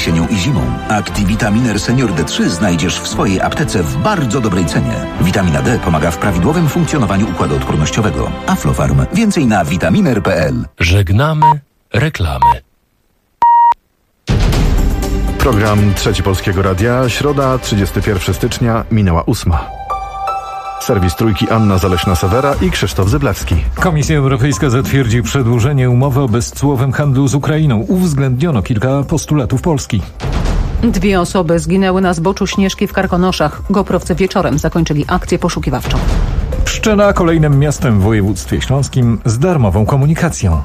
jesienią i zimą. Activitaminer Senior D3 znajdziesz w swojej aptece w bardzo dobrej cenie. Witamina D pomaga w prawidłowym funkcjonowaniu układu odpornościowego. Aflofarm. Więcej na vitaminer.pl. Żegnamy reklamy. Program Trzeci Polskiego Radia. Środa, 31 stycznia, minęła 8. Serwis Trójki Anna Zaleśna-Sewera i Krzysztof Zyblewski. Komisja Europejska zatwierdzi przedłużenie umowy o bezcłowym handlu z Ukrainą. Uwzględniono kilka postulatów Polski. 2 osoby zginęły na zboczu Śnieżki w Karkonoszach. GoProwcy wieczorem zakończyli akcję poszukiwawczą. Pszczela kolejnym miastem w województwie śląskim z darmową komunikacją.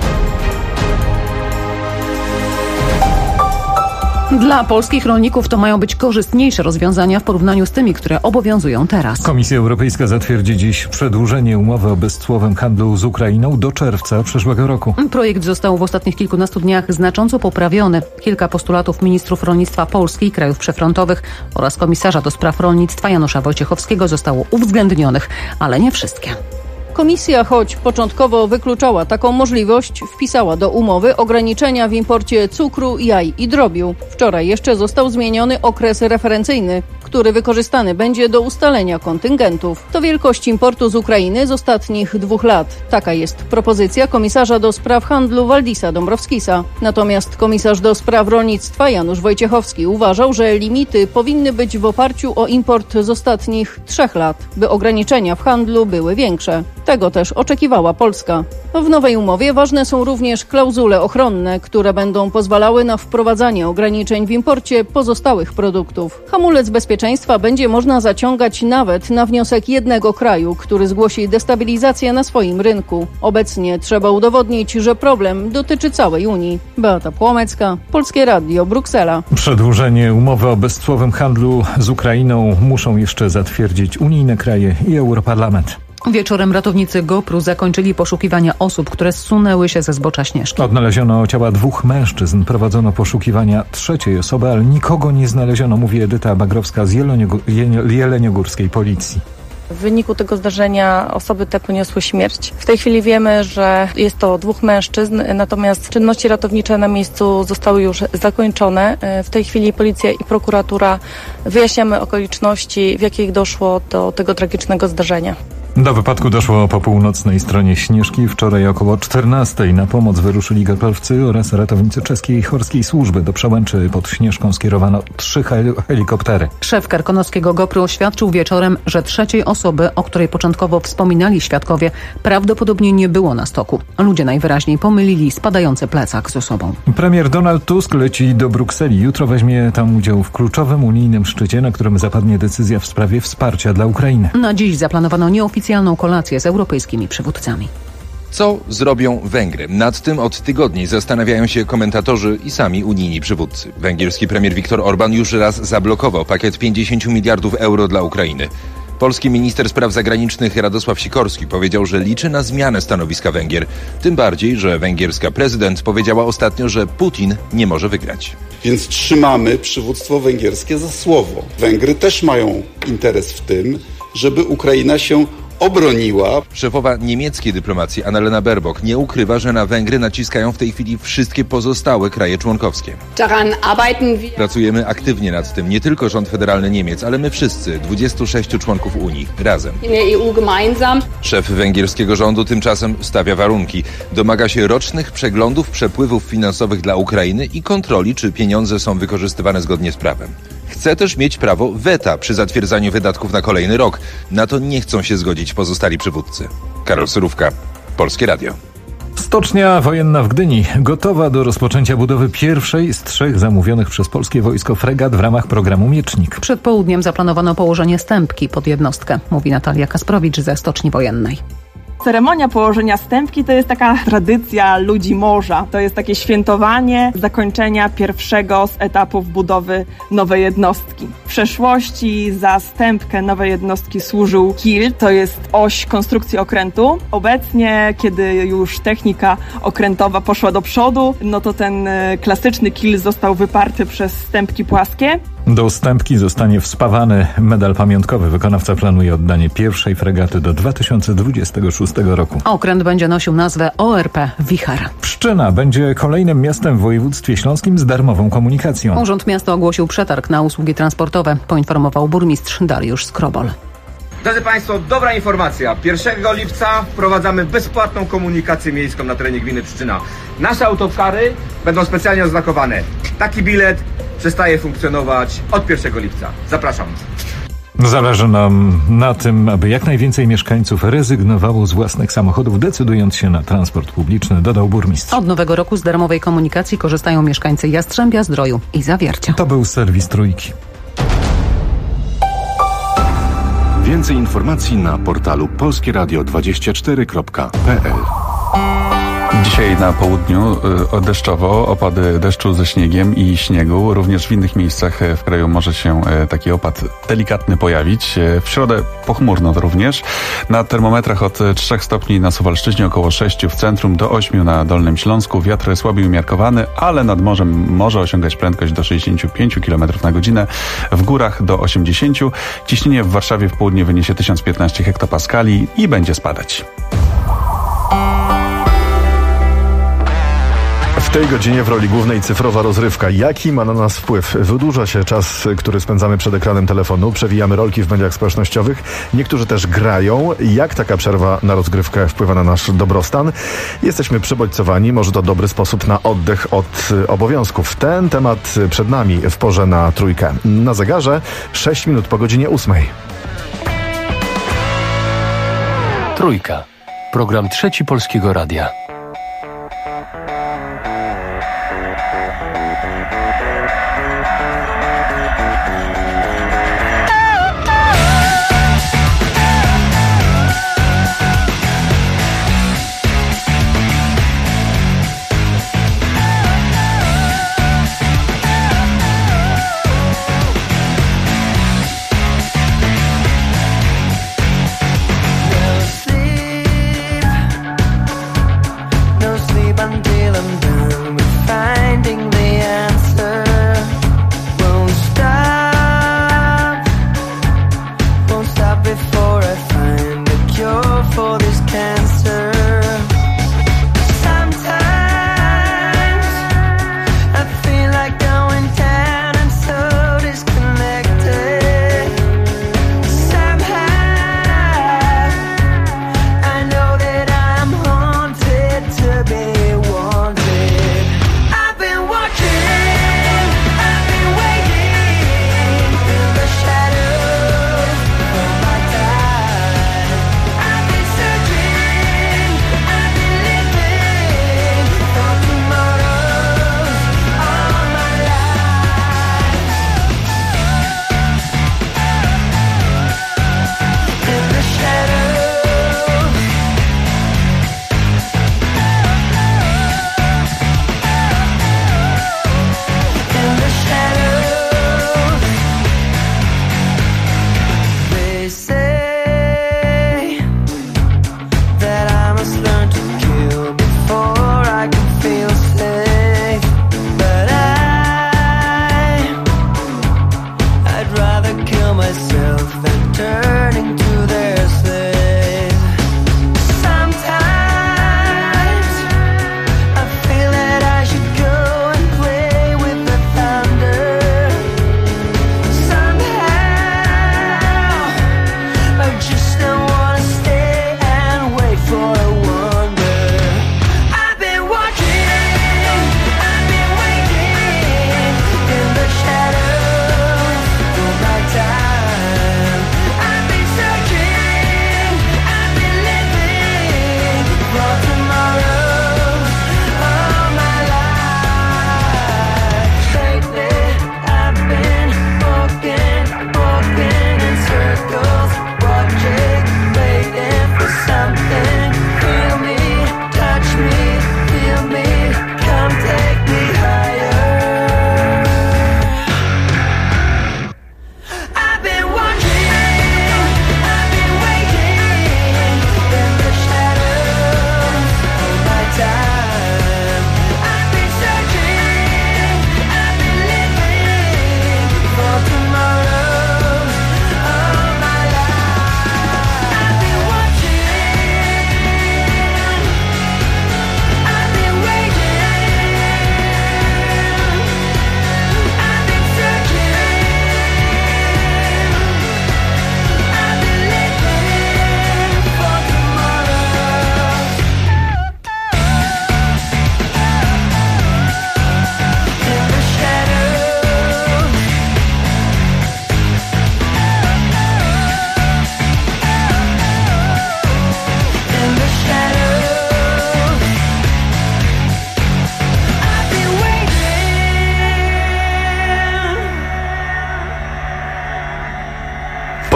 Dla polskich rolników to mają być korzystniejsze rozwiązania w porównaniu z tymi, które obowiązują teraz. Komisja Europejska zatwierdzi dziś przedłużenie umowy o bezcłowym handlu z Ukrainą do czerwca przyszłego roku. Projekt został w ostatnich kilkunastu dniach znacząco poprawiony. Kilka postulatów ministrów rolnictwa Polski i krajów przyfrontowych oraz komisarza do spraw rolnictwa Janusza Wojciechowskiego zostało uwzględnionych, ale nie wszystkie. Komisja, choć początkowo wykluczała taką możliwość, wpisała do umowy ograniczenia w imporcie cukru, jaj i drobiu. Wczoraj jeszcze został zmieniony okres referencyjny, który wykorzystany będzie do ustalenia kontyngentów. To wielkość importu z Ukrainy z ostatnich 2 lat. Taka jest propozycja komisarza do spraw handlu Waldisa Dąbrowskisa. Natomiast komisarz do spraw rolnictwa Janusz Wojciechowski uważał, że limity powinny być w oparciu o import z ostatnich 3 lat, by ograniczenia w handlu były większe. Tego też oczekiwała Polska. W nowej umowie ważne są również klauzule ochronne, które będą pozwalały na wprowadzanie ograniczeń w imporcie pozostałych produktów. Hamulec bezpieczeństwa będzie można zaciągać nawet na wniosek jednego kraju, który zgłosi destabilizację na swoim rynku. Obecnie trzeba udowodnić, że problem dotyczy całej Unii. Beata Płomecka, Polskie Radio, Bruksela. Przedłużenie umowy o bezcłowym handlu z Ukrainą muszą jeszcze zatwierdzić unijne kraje i Europarlament. Wieczorem ratownicy GoPru zakończyli poszukiwania osób, które zsunęły się ze zbocza Śnieżki. Odnaleziono ciała 2 mężczyzn. Prowadzono poszukiwania 3. osoby, ale nikogo nie znaleziono, mówi Edyta Bagrowska z jeleniogórskiej policji. W wyniku tego zdarzenia osoby te poniosły śmierć. W tej chwili wiemy, że jest to 2 mężczyzn, natomiast czynności ratownicze na miejscu zostały już zakończone. W tej chwili policja i prokuratura wyjaśniamy okoliczności, w jakich doszło do tego tragicznego zdarzenia. Do wypadku doszło po północnej stronie Śnieżki. Wczoraj około 14:00 na pomoc wyruszyli GoProwcy oraz ratownicy czeskiej Chorskiej Służby. Do Przełęczy pod Śnieżką skierowano 3 helikoptery. Szef karkonoskiego GoPru oświadczył wieczorem, że 3. osoby, o której początkowo wspominali świadkowie, prawdopodobnie nie było na stoku. Ludzie najwyraźniej pomylili spadający plecak z osobą. Premier Donald Tusk leci do Brukseli. Jutro weźmie tam udział w kluczowym unijnym szczycie, na którym zapadnie decyzja w sprawie wsparcia dla Ukrainy. Na dziś zaplanowano nieoficjalną kolację z europejskimi przywódcami. Co zrobią Węgry? Nad tym od tygodni zastanawiają się komentatorzy i sami unijni przywódcy. Węgierski premier Viktor Orban już raz zablokował pakiet 50 miliardów euro dla Ukrainy. Polski minister spraw zagranicznych Radosław Sikorski powiedział, że liczy na zmianę stanowiska Węgier. Tym bardziej, że węgierska prezydent powiedziała ostatnio, że Putin nie może wygrać. Więc trzymamy przywództwo węgierskie za słowo. Węgry też mają interes w tym, żeby Ukraina się obroniła. Szefowa niemieckiej dyplomacji Annalena Baerbock nie ukrywa, że na Węgry naciskają w tej chwili wszystkie pozostałe kraje członkowskie. Pracujemy aktywnie nad tym, nie tylko rząd federalny Niemiec, ale my wszyscy, 26 członków Unii, razem. Szef węgierskiego rządu tymczasem stawia warunki. Domaga się rocznych przeglądów przepływów finansowych dla Ukrainy i kontroli, czy pieniądze są wykorzystywane zgodnie z prawem. Chce też mieć prawo weta przy zatwierdzaniu wydatków na kolejny rok. Na to nie chcą się zgodzić pozostali przywódcy. Karol Surówka, Polskie Radio. Stocznia wojenna w Gdyni gotowa do rozpoczęcia budowy pierwszej z 3 zamówionych przez polskie wojsko fregat w ramach programu Miecznik. Przed południem zaplanowano położenie stępki pod jednostkę, mówi Natalia Kasprowicz ze Stoczni Wojennej. Ceremonia położenia stępki to jest taka tradycja ludzi morza. To jest takie świętowanie zakończenia pierwszego z etapów budowy nowej jednostki. W przeszłości za stępkę nowej jednostki służył kil, to jest oś konstrukcji okrętu. Obecnie, kiedy już technika okrętowa poszła do przodu, no to ten klasyczny kil został wyparty przez stępki płaskie. Do Stępki zostanie wspawany medal pamiątkowy. Wykonawca planuje oddanie pierwszej fregaty do 2026 roku. Okręt będzie nosił nazwę ORP Wichar. Pszczyna będzie kolejnym miastem w województwie śląskim z darmową komunikacją. Urząd Miasta ogłosił przetarg na usługi transportowe, poinformował burmistrz Dariusz Skrobol. Drodzy Państwo, dobra informacja. 1 lipca wprowadzamy bezpłatną komunikację miejską na terenie gminy Pszczyna. Nasze autokary będą specjalnie oznakowane. Taki bilet przestaje funkcjonować od 1 lipca. Zapraszam. Zależy nam na tym, aby jak najwięcej mieszkańców rezygnowało z własnych samochodów, decydując się na transport publiczny, dodał burmistrz. Od nowego roku z darmowej komunikacji korzystają mieszkańcy Jastrzębia, Zdroju i Zawiercia. To był serwis Trójki. Więcej informacji na portalu polskieradio24.pl. Dzisiaj na południu deszczowo, opady deszczu ze śniegiem i śniegu. Również w innych miejscach w kraju może się taki opad delikatny pojawić. W środę pochmurno również. Na termometrach od 3 stopni na Suwalszczyźnie, około 6 w centrum, do 8 na Dolnym Śląsku. Wiatr słaby i umiarkowany, ale nad morzem może osiągać prędkość do 65 km na godzinę. W górach do 80. Ciśnienie w Warszawie w południe wyniesie 1015 hektopaskali i będzie spadać. W tej godzinie w roli głównej cyfrowa rozrywka. Jaki ma na nas wpływ? Wydłuża się czas, który spędzamy przed ekranem telefonu. Przewijamy rolki w mediach społecznościowych. Niektórzy też grają. Jak taka przerwa na rozgrywkę wpływa na nasz dobrostan? Jesteśmy przebodźcowani. Może to dobry sposób na oddech od obowiązków. Ten temat przed nami w porze na Trójkę. Na zegarze 6 minut po godzinie 8. Trójka. Program Trzeci Polskiego Radia.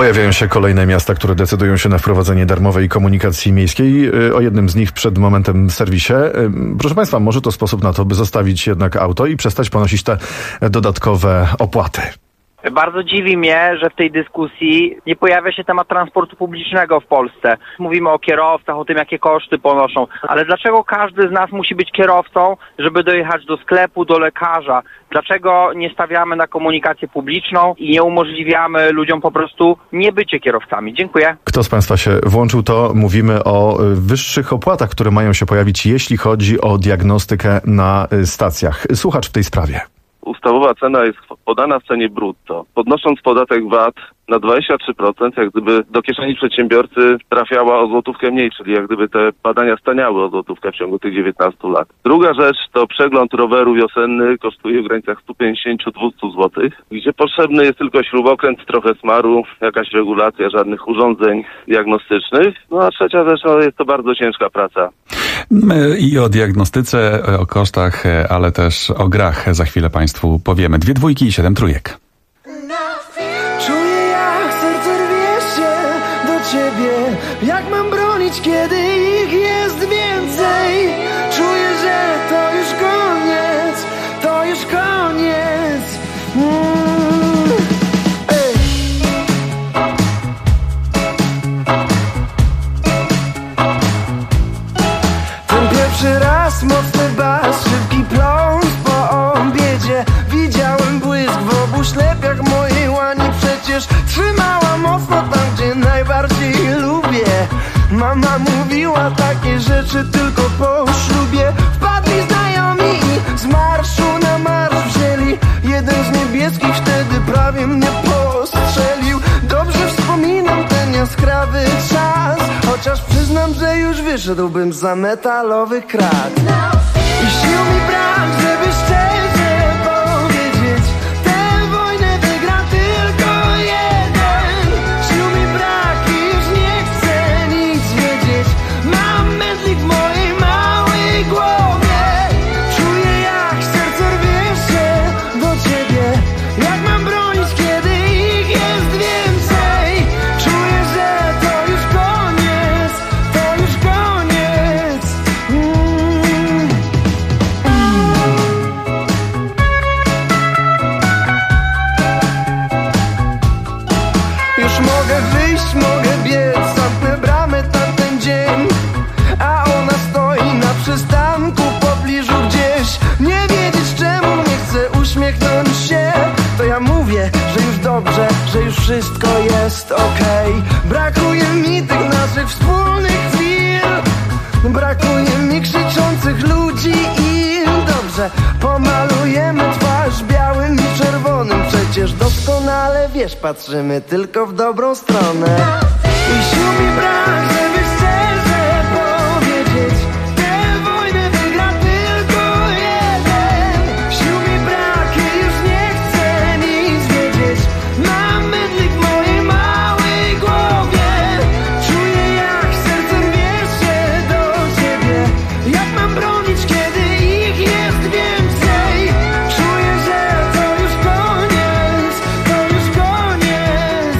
Pojawiają się kolejne miasta, które decydują się na wprowadzenie darmowej komunikacji miejskiej. O jednym z nich przed momentem w serwisie. Proszę Państwa, może to sposób na to, by zostawić jednak auto i przestać ponosić te dodatkowe opłaty. Bardzo dziwi mnie, że w tej dyskusji nie pojawia się temat transportu publicznego w Polsce. Mówimy o kierowcach, o tym, jakie koszty ponoszą, ale dlaczego każdy z nas musi być kierowcą, żeby dojechać do sklepu, do lekarza? Dlaczego nie stawiamy na komunikację publiczną i nie umożliwiamy ludziom po prostu nie bycie kierowcami? Dziękuję. Kto z Państwa się włączył, to mówimy o wyższych opłatach, które mają się pojawić, jeśli chodzi o diagnostykę na stacjach. Słuchacz w tej sprawie. Ustawowa cena jest podana w cenie brutto. Podnosząc podatek VAT na 23%, jak gdyby do kieszeni przedsiębiorcy trafiała o złotówkę mniej, czyli jak gdyby te badania staniały o złotówkę w ciągu tych 19 lat. Druga rzecz to przegląd roweru wiosenny kosztuje w granicach 150-200 zł, gdzie potrzebny jest tylko śrubokręt, trochę smaru, jakaś regulacja, żadnych urządzeń diagnostycznych. No a trzecia rzecz, jest to bardzo ciężka praca. I o diagnostyce, o kosztach, ale też o grach za chwilę Państwu powiemy. 2 dwójki i 7 trójek. Czuję, jak serce rwie się do ciebie. Jak mam bronić, kiedy ich jest więcej? Czuję, że to już koniec, to już koniec. Pierwszy raz mocny bas, szybki pląs po obiedzie. Widziałem błysk w obu ślepiach mojej łani. Przecież trzymała mocno tam, gdzie najbardziej lubię. Mama mówiła takie rzeczy tylko po ślubie. Wpadli znajomi i z marszu na marsz wzięli. Jeden z niebieskich wtedy prawie mnie postrzelił. Dobrze wspominam ten jaskrawy czas, chociaż przyznam, że już wyszedłbym za metalowych krat. I sił mi brak, żeby szczerze powiedzieć, tę wojnę wygra tylko jeden. Sił mi brak i już nie chcę nic wiedzieć. Mam mętlik w mojej małej głowie. Czuję, jak serce rwie się do ciebie. Jak mam bronić, kiedy ich jest więcej? Czuję, że to już koniec, to już koniec. Już mogę wyjść, mogę biec, zamknę bramę tamten dzień, a ona stoi na przystanku w pobliżu gdzieś. Nie wiedzieć czemu nie chcę uśmiechnąć się, to ja mówię, że już dobrze, że już wszystko jest okej. Brakuje mi tych naszych wspólnych chwil, brakuje mi krzyczących ludzi i dobrze, pomalujemy twarz białym i czerwonym. Przecież doskonale wiesz, patrzymy tylko w dobrą stronę. I sił mi brak, żeby szczerze powiedzieć, tę wojnę wygra tylko jeden. Sił mi brak i już nie chcę nic wiedzieć. Mam mydlik w mojej małej głowie. Czuję, jak serce rwie się do ciebie. Jak mam bronić, kiedy ich jest więcej? Czuję, że to już koniec, to już koniec.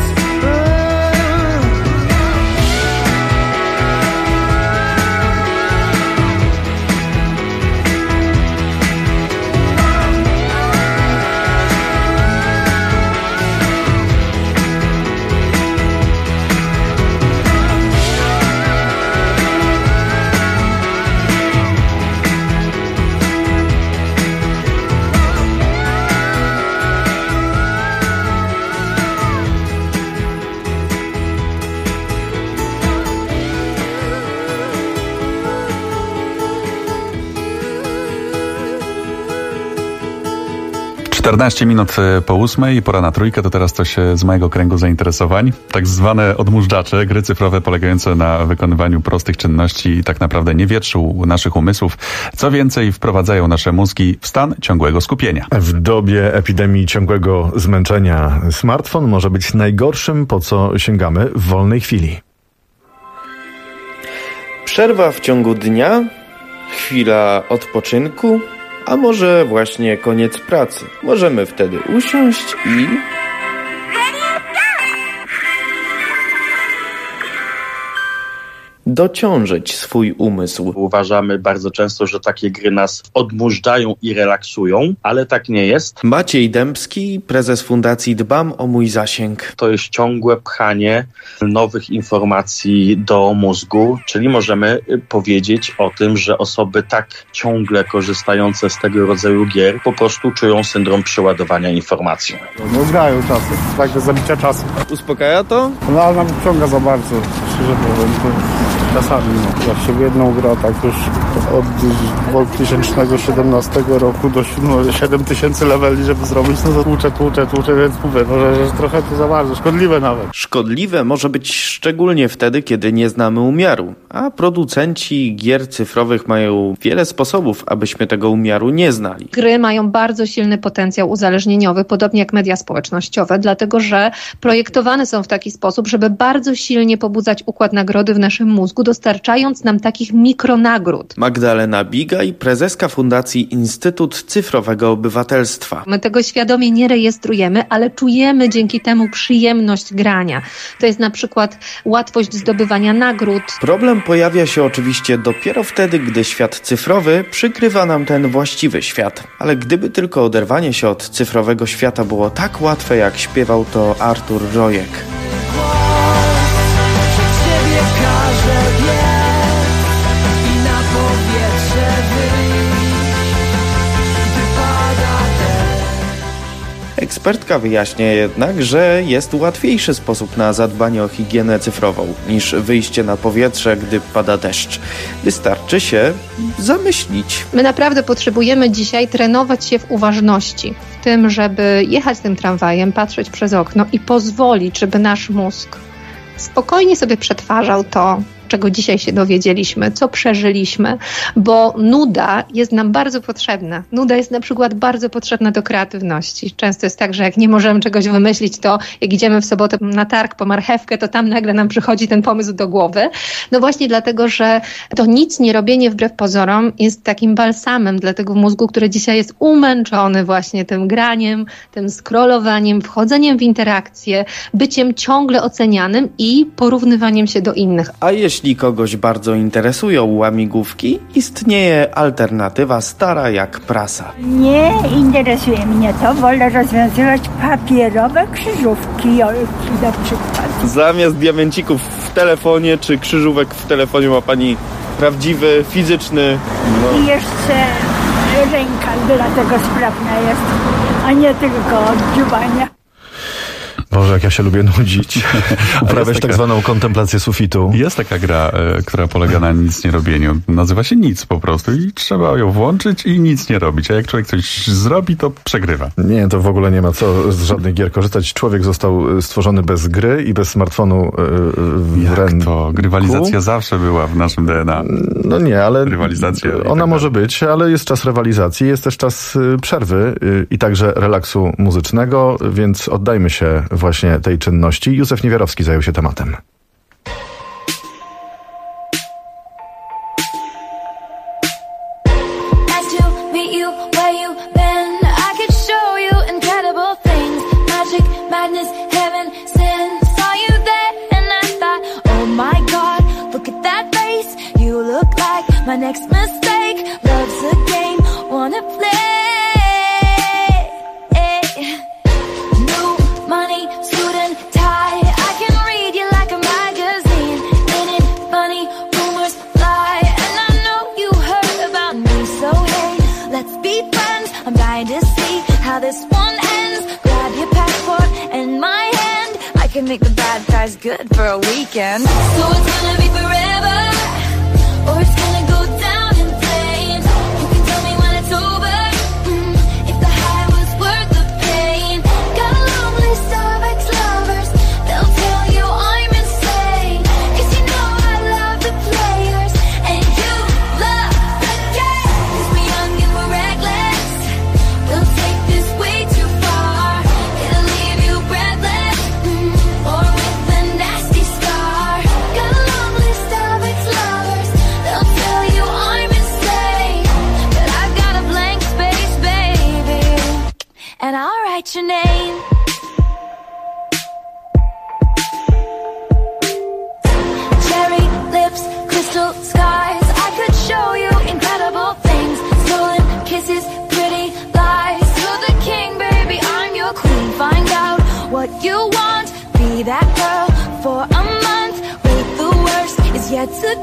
Czternaście minut po 8, pora na trójkę, to teraz coś z mojego kręgu zainteresowań. Tak zwane odmóżdżacze, gry cyfrowe polegające na wykonywaniu prostych czynności i tak naprawdę nie wietrzą naszych umysłów. Co więcej, wprowadzają nasze mózgi w stan ciągłego skupienia. W dobie epidemii ciągłego zmęczenia smartfon może być najgorszym, po co sięgamy w wolnej chwili. Przerwa w ciągu dnia, chwila odpoczynku, a może właśnie koniec pracy. Możemy wtedy usiąść i dociążyć swój umysł. Uważamy bardzo często, że takie gry nas odmurzają i relaksują, ale tak nie jest. Maciej Dębski, prezes Fundacji Dbam o mój zasięg. To jest ciągłe pchanie nowych informacji do mózgu, czyli możemy powiedzieć o tym, że osoby tak ciągle korzystające z tego rodzaju gier po prostu czują syndrom przeładowania informacji. No grają czasem, tak do zabicia czasu. Uspokaja to? No ale nam wciąga za bardzo, szczerze powiem. Czasami, jak się w jedną gra, tak już od 2017 roku do 7000 leveli, żeby zrobić, no to tłuczę, więc mówię, że trochę to za bardzo, szkodliwe nawet. Szkodliwe może być szczególnie wtedy, kiedy nie znamy umiaru, a producenci gier cyfrowych mają wiele sposobów, abyśmy tego umiaru nie znali. Gry mają bardzo silny potencjał uzależnieniowy, podobnie jak media społecznościowe, dlatego że projektowane są w taki sposób, żeby bardzo silnie pobudzać układ nagrody w naszym mózgu, dostarczając nam takich mikronagród. Magdalena Bigaj, prezeska Fundacji Instytut Cyfrowego Obywatelstwa. My tego świadomie nie rejestrujemy, ale czujemy dzięki temu przyjemność grania. To jest na przykład łatwość zdobywania nagród. Problem pojawia się oczywiście dopiero wtedy, gdy świat cyfrowy przykrywa nam ten właściwy świat. Ale gdyby tylko oderwanie się od cyfrowego świata było tak łatwe, jak śpiewał to Artur Rojek. Ekspertka wyjaśnia jednak, że jest łatwiejszy sposób na zadbanie o higienę cyfrową niż wyjście na powietrze, gdy pada deszcz. Wystarczy się zamyślić. My naprawdę potrzebujemy dzisiaj trenować się w uważności, w tym, żeby jechać tym tramwajem, patrzeć przez okno i pozwolić, żeby nasz mózg spokojnie sobie przetwarzał to, czego dzisiaj się dowiedzieliśmy, co przeżyliśmy, bo nuda jest nam bardzo potrzebna. Nuda jest na przykład bardzo potrzebna do kreatywności. Często jest tak, że jak nie możemy czegoś wymyślić, to jak idziemy w sobotę na targ po marchewkę, to tam nagle nam przychodzi ten pomysł do głowy. No właśnie dlatego, że to nic nie robienie wbrew pozorom jest takim balsamem dla tego mózgu, który dzisiaj jest umęczony właśnie tym graniem, tym scrollowaniem, wchodzeniem w interakcje, byciem ciągle ocenianym i porównywaniem się do innych. A jeśli kogoś bardzo interesują łamigłówki, istnieje alternatywa stara jak prasa. Nie interesuje mnie to, wolę rozwiązywać papierowe krzyżówki, Jolki na przykład. Zamiast diamencików w telefonie czy krzyżówek w telefonie ma pani prawdziwy, fizyczny... No. I jeszcze ręka dlatego sprawna jest, a nie tylko odczuwania. Boże, jak ja się lubię nudzić. Uprawiać tak zwaną kontemplację sufitu. Jest taka gra, która polega na nic nie robieniu. Nazywa się nic po prostu i trzeba ją włączyć i nic nie robić. A jak człowiek coś zrobi, to przegrywa. Nie, to w ogóle nie ma co z żadnych gier korzystać. Człowiek został stworzony bez gry i bez smartfonu w ręku. Jak to? Rywalizacja zawsze była w naszym DNA. No nie, ale ona może być, ale jest czas rywalizacji, jest też czas przerwy i także relaksu muzycznego, więc oddajmy się właśnie tej czynności. Józef Niewiarowski zajął się tematem. Make the bad guys good for a weekend. So it's gonna be forever, or it's gonna go down in flames. You can tell me when it's over, if the high was worth the pain. Got a long list of ex-lovers, they'll tell you I'm insane. 'Cause you know I love the players, and you love the game. 'Cause we're young and we're reckless, we'll take this way too far. It'll leave you breathless, or with a nasty scar. Got a long list of ex-lovers, they'll tell you I'm insane. But I've got a blank space, baby, and I'll write your name. Cherry lips, what you want. Be that girl for a month. Wait, the worst is yet to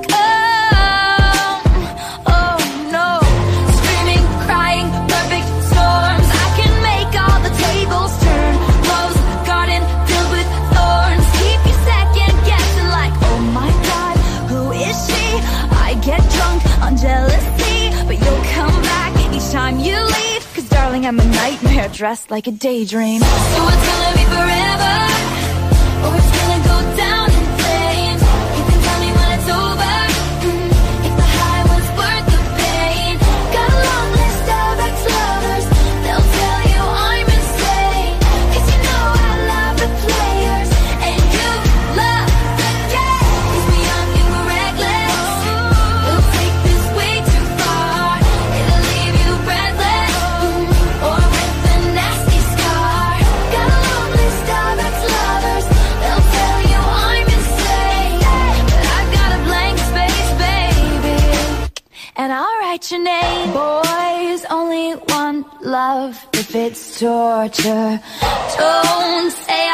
come. Oh no, screaming, crying, perfect storms. I can make all the tables turn. Rose garden filled with thorns. Keep you second guessing like, oh my God, who is she? I get drunk on jealousy, but you'll come back each time you leave. Cause darling, I'm a nightmare dressed like a daydream. So it's gonna be forever, or it's gonna go down in flames. You can tell me when it's over, if the high was worth the pain. Got a long list of ex-lovers, they'll tell you I'm insane. Cause you know I love the players, and you love the game. Cause we're young and we're reckless, we'll take this way too far. It'll leave you breathless, or with a nasty scar. Got a long list of ex-lovers, they'll tell you I'm insane. But I've got a blank space, baby, and I'll write your name. Boys only want love if it's torture. Don't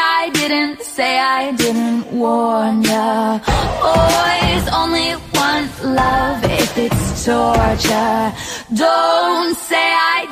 say I didn't warn ya. Boys only want love if it's torture. Don't say I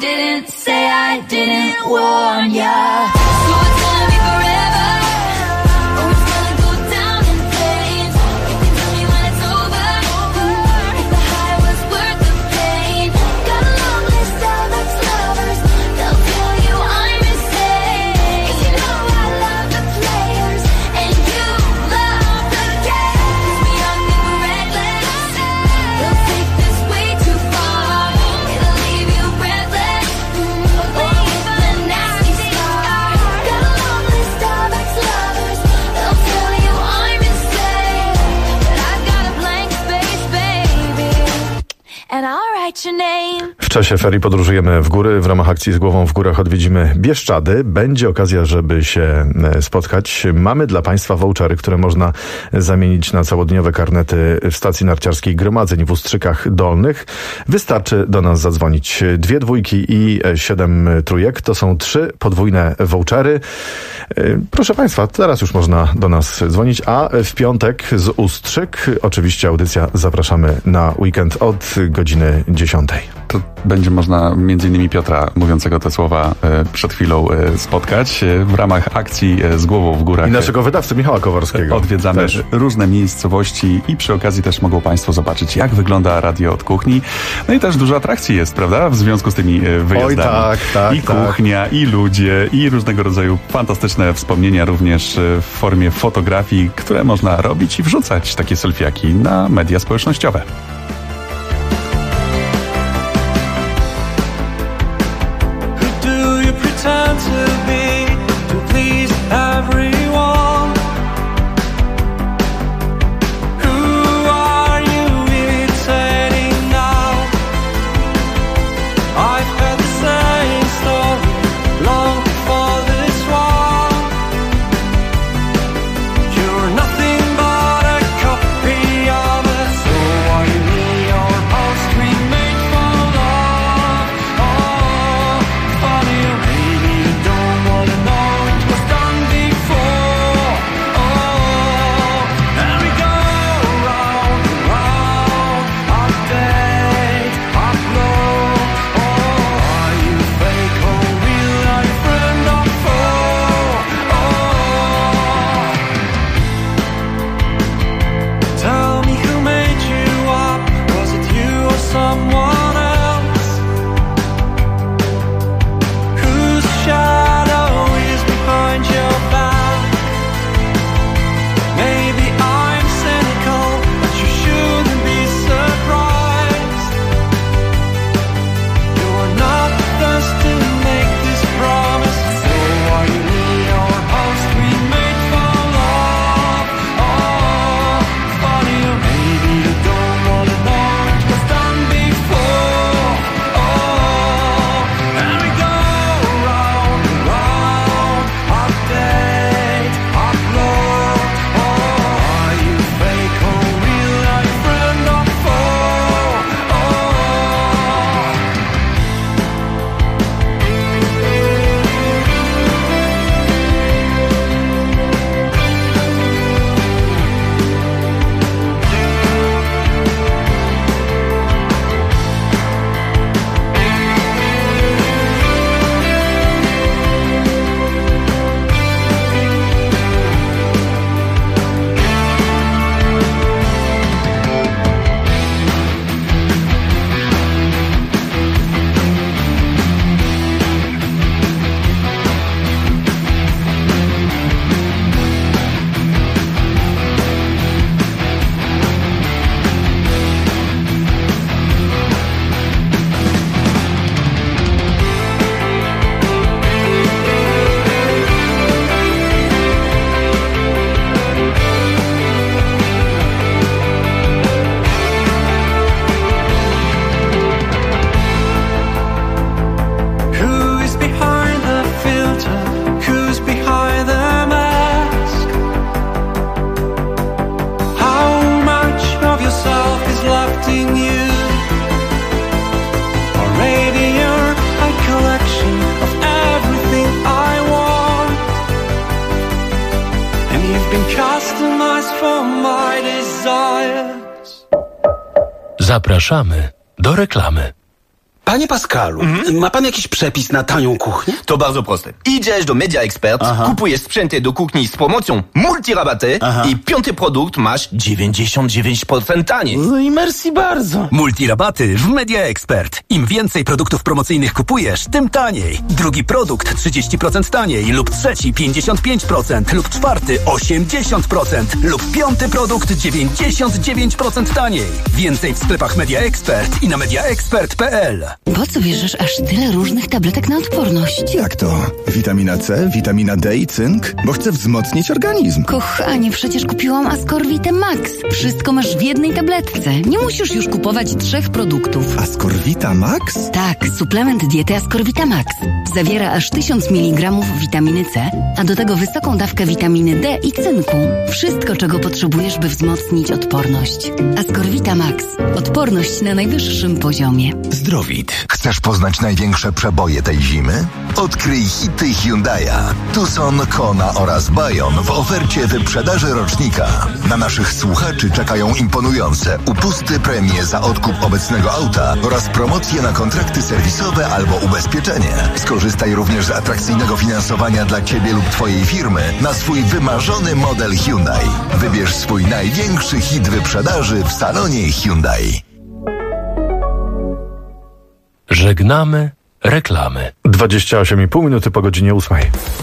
didn't warn ya. So it's gonna be forever, or it's gonna go down in flames. You can tell me when it's over, if the high was worth the pain. Got a long list of ex-lovers, they'll tell you I'm insane. Cause you know I love the players, and you love the game. Cause we're young and we're reckless, we'll take this way too far. It'll leave you breathless, or with a nasty scar. Got a long list of ex-lovers, they'll tell you I'm insane. But I've got a blank space, baby, and I'll write your name. W czasie ferii podróżujemy w góry. W ramach akcji Z Głową w Górach odwiedzimy Bieszczady. Będzie okazja, żeby się spotkać. Mamy dla Państwa vouchery, które można zamienić na całodniowe karnety w stacji narciarskiej Gromadzeń w Ustrzykach Dolnych. Wystarczy do nas zadzwonić. 2 dwójki i 7 trójek. To są 3 podwójne vouchery. Proszę Państwa, teraz już można do nas dzwonić, a w piątek z Ustrzyk oczywiście audycja Zapraszamy na weekend od godziny 10. To będzie można m.in. Piotra mówiącego te słowa przed chwilą spotkać. W ramach akcji Z Głową w Górach. I naszego wydawcy Michała Kowarskiego. Odwiedzamy też różne miejscowości i przy okazji też mogą Państwo zobaczyć, jak wygląda radio od kuchni. No i też dużo atrakcji jest, prawda? W związku z tymi wyjazdami. Oj, tak. I kuchnia, i ludzie, i różnego rodzaju fantastyczne wspomnienia również w formie fotografii, które można robić i wrzucać takie selfiaki na media społecznościowe. To be, to please everyone. Who are you imitating now? I've heard the same story long before this one. You're nothing but a copy of us. So are you been customized for my desires. Zapraszamy do reklamy. Panie Pascalu, ma pan jakiś przepis na tanią kuchnię? To bardzo proste. Idziesz do Media Expert, kupujesz sprzęty do kuchni z promocją multirabaty i piąty produkt masz 99% taniej. No i merci bardzo. Multirabaty w Media Expert. Im więcej produktów promocyjnych kupujesz, tym taniej. Drugi produkt 30% taniej lub trzeci 55% lub czwarty 80% lub piąty produkt 99% taniej. Więcej w sklepach Media Expert i na mediaexpert.pl. Po co bierzesz aż tyle różnych tabletek na odporność? Jak to? Witamina C, witamina D i cynk? Bo chcę wzmocnić organizm. Kochanie, przecież kupiłam Ascorvitę Max. Wszystko masz w jednej tabletce. Nie musisz już kupować 3 produktów. Ascorvita Max? Tak, suplement diety Ascorvita Max. Zawiera aż 1000 mg witaminy C, a do tego wysoką dawkę witaminy D i cynku. Wszystko, czego potrzebujesz, by wzmocnić odporność. Ascorvita Max. Odporność na najwyższym poziomie. Zdrowit. Chcesz poznać największe przeboje tej zimy? Odkryj hity Hyundai'a. Tucson, Kona oraz Bayon w ofercie wyprzedaży rocznika. Na naszych słuchaczy czekają imponujące upusty, premie za odkup obecnego auta oraz promocje na kontrakty serwisowe albo ubezpieczenie. Skorzystaj również z atrakcyjnego finansowania dla Ciebie lub Twojej firmy na swój wymarzony model Hyundai. Wybierz swój największy hit wyprzedaży w salonie Hyundai. Żegnamy reklamy. 28,5 minuty po godzinie 8.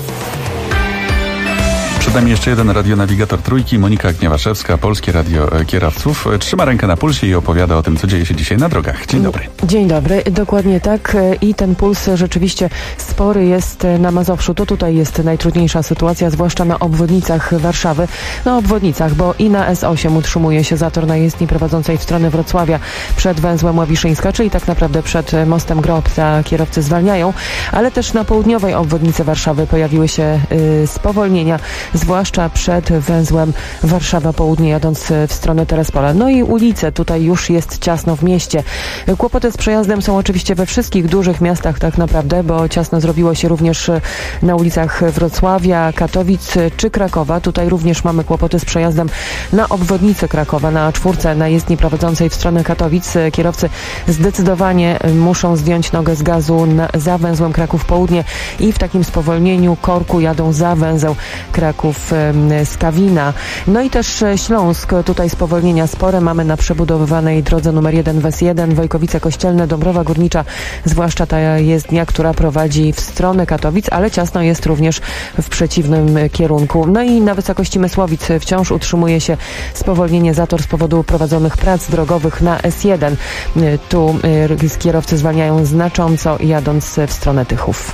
Przed nami jeszcze jeden radionawigator Trójki, Monika Gniewaszewska, Polskie Radio Kierowców. Trzyma rękę na pulsie i opowiada o tym, co dzieje się dzisiaj na drogach. Dzień dobry. Dzień dobry, dokładnie tak. I ten puls rzeczywiście spory jest na Mazowszu. To tutaj jest najtrudniejsza sytuacja, zwłaszcza na obwodnicach Warszawy. Na obwodnicach, bo i na S8 utrzymuje się zator na jezdni prowadzącej w stronę Wrocławia przed węzłem Ławiszyńska, czyli tak naprawdę przed mostem Grobca kierowcy zwalniają, ale też na południowej obwodnicy Warszawy pojawiły się spowolnienia, zwłaszcza przed węzłem Warszawa Południe, jadąc w stronę Terespola. No i ulice, tutaj już jest ciasno w mieście. Kłopoty z przejazdem są oczywiście we wszystkich dużych miastach tak naprawdę, bo ciasno zrobiło się również na ulicach Wrocławia, Katowic czy Krakowa. Tutaj również mamy kłopoty z przejazdem na obwodnicy Krakowa, na A4, na jezdni prowadzącej w stronę Katowic. Kierowcy zdecydowanie muszą zdjąć nogę z gazu za węzłem Kraków Południe i w takim spowolnieniu korku jadą za węzeł Kraków z Kawina. No i też Śląsk, tutaj spowolnienia spore mamy na przebudowywanej drodze nr 1 WES 1, Wojkowice Kościelne, Dąbrowa Górnicza, zwłaszcza ta jezdnia, która prowadzi w stronę Katowic, ale ciasno jest również w przeciwnym kierunku. No i na wysokości Mysłowic wciąż utrzymuje się spowolnienie, zator z powodu prowadzonych prac drogowych na S1. Tu kierowcy zwalniają znacząco, jadąc w stronę Tychów.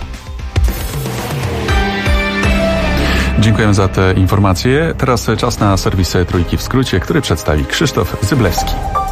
Dziękujemy za te informacje. Teraz czas na serwis Trójki w skrócie, który przedstawi Krzysztof Zyblewski.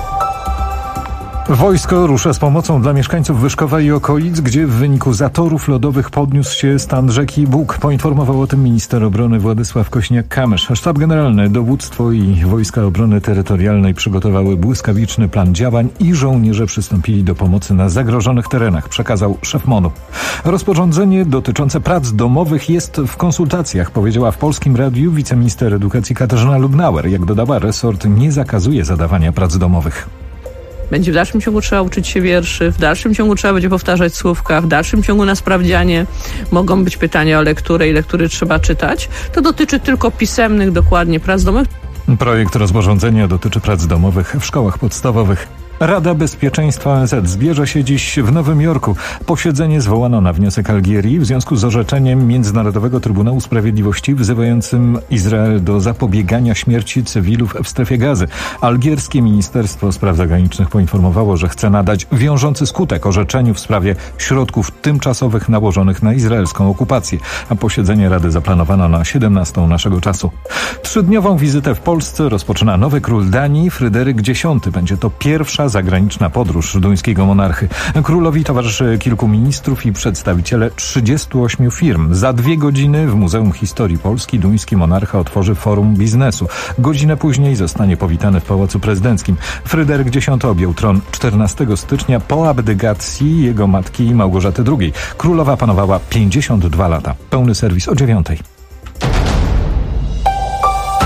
Wojsko rusza z pomocą dla mieszkańców Wyszkowa i okolic, gdzie w wyniku zatorów lodowych podniósł się stan rzeki Bóg. Poinformował o tym minister obrony Władysław Kośniak-Kamysz. Sztab Generalny, Dowództwo i Wojska Obrony Terytorialnej przygotowały błyskawiczny plan działań i żołnierze przystąpili do pomocy na zagrożonych terenach, przekazał szef MON-u. Rozporządzenie dotyczące prac domowych jest w konsultacjach, powiedziała w Polskim Radiu wiceminister edukacji Katarzyna Lubnauer. Jak dodała, resort nie zakazuje zadawania prac domowych. Będzie w dalszym ciągu trzeba uczyć się wierszy, w dalszym ciągu trzeba będzie powtarzać słówka, w dalszym ciągu na sprawdzianie mogą być pytania o lekturę i lektury trzeba czytać. To dotyczy tylko pisemnych dokładnie prac domowych. Projekt rozporządzenia dotyczy prac domowych w szkołach podstawowych. Rada Bezpieczeństwa ONZ zbierze się dziś w Nowym Jorku. Posiedzenie zwołano na wniosek Algierii w związku z orzeczeniem Międzynarodowego Trybunału Sprawiedliwości wzywającym Izrael do zapobiegania śmierci cywilów w strefie Gazy. Algierskie Ministerstwo Spraw Zagranicznych poinformowało, że chce nadać wiążący skutek orzeczeniu w sprawie środków tymczasowych nałożonych na izraelską okupację. A posiedzenie Rady zaplanowano na 17 naszego czasu. 3-dniową wizytę w Polsce rozpoczyna nowy król Danii, Fryderyk X. Będzie to pierwsza zagraniczna podróż duńskiego monarchy. Królowi towarzyszy kilku ministrów i przedstawiciele 38 firm. Za 2 godziny w Muzeum Historii Polski duński monarcha otworzy forum biznesu. Godzinę później zostanie powitany w Pałacu Prezydenckim. Fryderyk X objął tron 14 stycznia po abdykacji jego matki Małgorzaty II. Królowa panowała 52 lata. Pełny serwis o 9:00.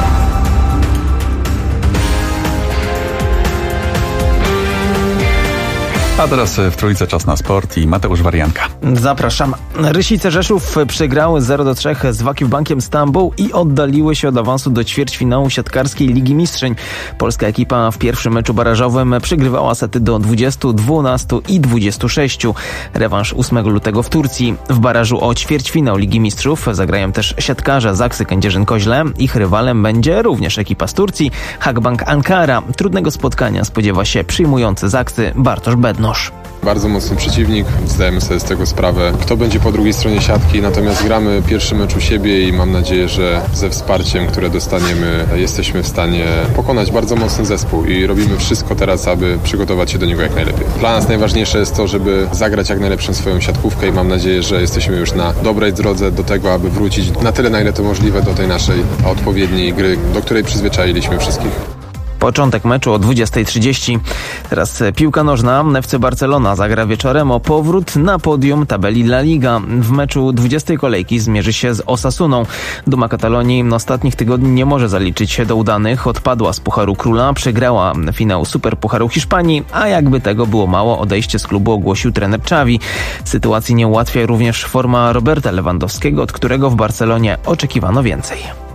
A teraz w Trójce czas na sport i Mateusz Warianka. Zapraszam. Rysice Rzeszów przegrały 0-3 z Wakif Bankiem Stambuł i oddaliły się od awansu do ćwierćfinału siatkarskiej Ligi Mistrzyń. Polska ekipa w pierwszym meczu barażowym przegrywała sety do 20, 12 i 26. Rewanż 8 lutego w Turcji. W barażu o ćwierćfinał Ligi Mistrzów zagrają też siatkarze Zaksy Kędzierzyn-Koźle. Ich rywalem będzie również ekipa z Turcji, Halkbank Ankara. Trudnego spotkania spodziewa się przyjmujący Zaksy Bartosz Bednosz. Bardzo mocny przeciwnik, zdajemy sobie z tego sprawę, kto będzie po drugiej stronie siatki, natomiast gramy pierwszy mecz u siebie i mam nadzieję, że ze wsparciem, które dostaniemy, jesteśmy w stanie pokonać bardzo mocny zespół i robimy wszystko teraz, aby przygotować się do niego jak najlepiej. Dla nas najważniejsze jest to, żeby zagrać jak najlepszą swoją siatkówkę i mam nadzieję, że jesteśmy już na dobrej drodze do tego, aby wrócić na tyle, na ile to możliwe do tej naszej odpowiedniej gry, do której przyzwyczailiśmy wszystkich. Początek meczu o 20:30. Teraz piłka nożna. FC Barcelona zagra wieczorem o powrót na podium tabeli La Liga. W meczu 20. kolejki zmierzy się z Osasuną. Duma Katalonii ostatnich tygodni nie może zaliczyć się do udanych. Odpadła z Pucharu Króla, przegrała finał Superpucharu Hiszpanii, a jakby tego było mało, odejście z klubu ogłosił trener Xavi. Sytuacji nie ułatwia również forma Roberta Lewandowskiego, od którego w Barcelonie oczekiwano więcej.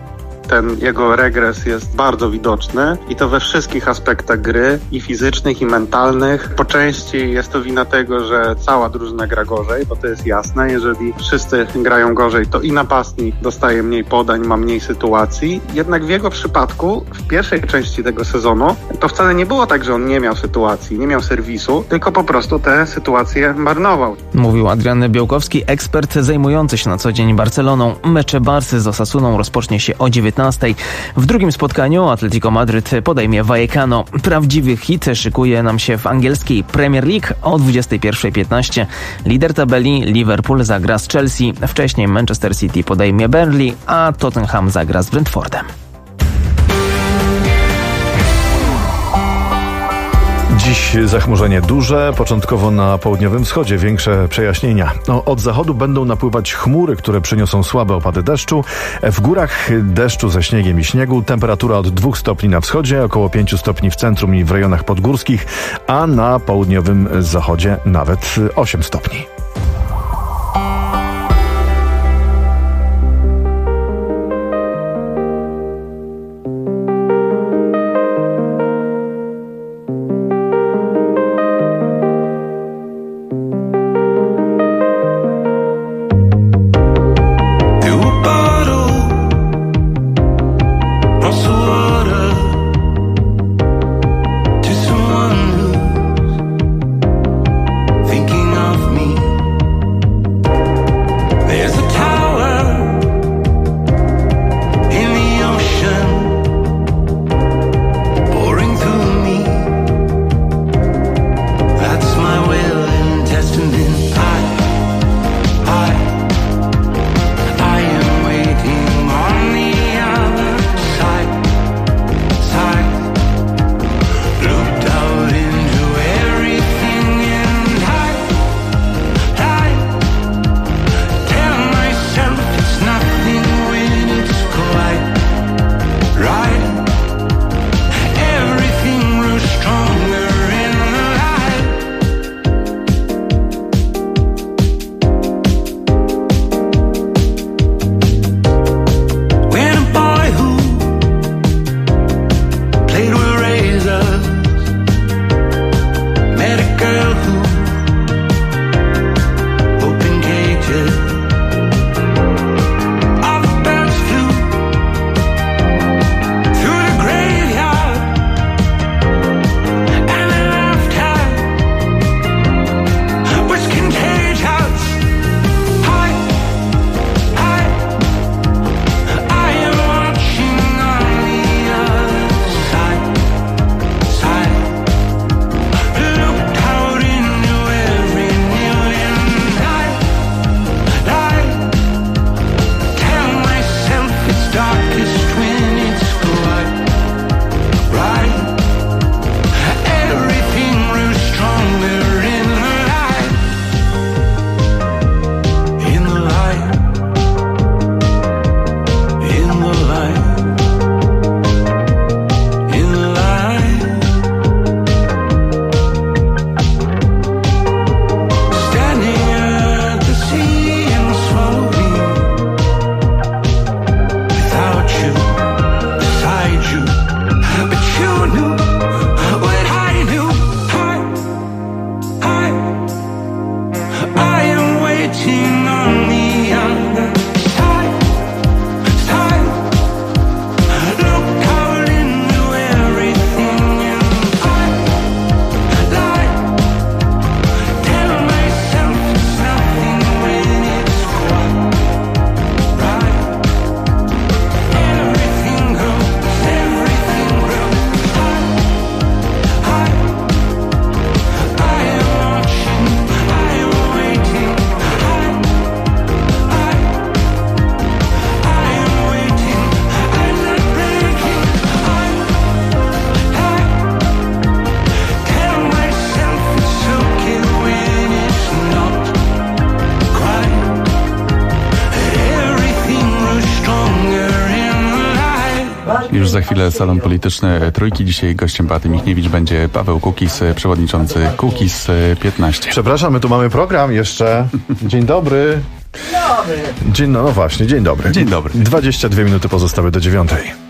Ten jego regres jest bardzo widoczny i to we wszystkich aspektach gry, i fizycznych, i mentalnych. Po części jest to wina tego, że cała drużyna gra gorzej, bo to jest jasne. Jeżeli wszyscy grają gorzej, to i napastnik dostaje mniej podań, ma mniej sytuacji. Jednak w jego przypadku, w pierwszej części tego sezonu, to wcale nie było tak, że on nie miał sytuacji, nie miał serwisu, tylko po prostu te sytuacje marnował. Mówił Adrian Białkowski, ekspert zajmujący się na co dzień Barceloną. Mecze Barsy z Osasuną rozpocznie się o 19:00. W drugim spotkaniu Atletico Madryt podejmie Vallecano. Prawdziwy hit szykuje nam się w angielskiej Premier League o 21:15. Lider tabeli Liverpool zagra z Chelsea. Wcześniej Manchester City podejmie Burnley, a Tottenham zagra z Brentfordem. Dziś zachmurzenie duże, początkowo na południowym wschodzie większe przejaśnienia. Od zachodu będą napływać chmury, które przyniosą słabe opady deszczu. W górach deszczu ze śniegiem i śniegu. Temperatura od 2 stopni na wschodzie, około 5 stopni w centrum i w rejonach podgórskich, a na południowym zachodzie nawet 8 stopni. Thinking of me Już za chwilę salon polityczny Trójki. Dzisiaj gościem Beaty Michniewicz będzie Paweł Kukiz, przewodniczący Kukiz 15. Przepraszam, my tu mamy program jeszcze. Dzień dobry. No właśnie, dzień dobry. Dzień dobry. 22 minuty pozostały do 9.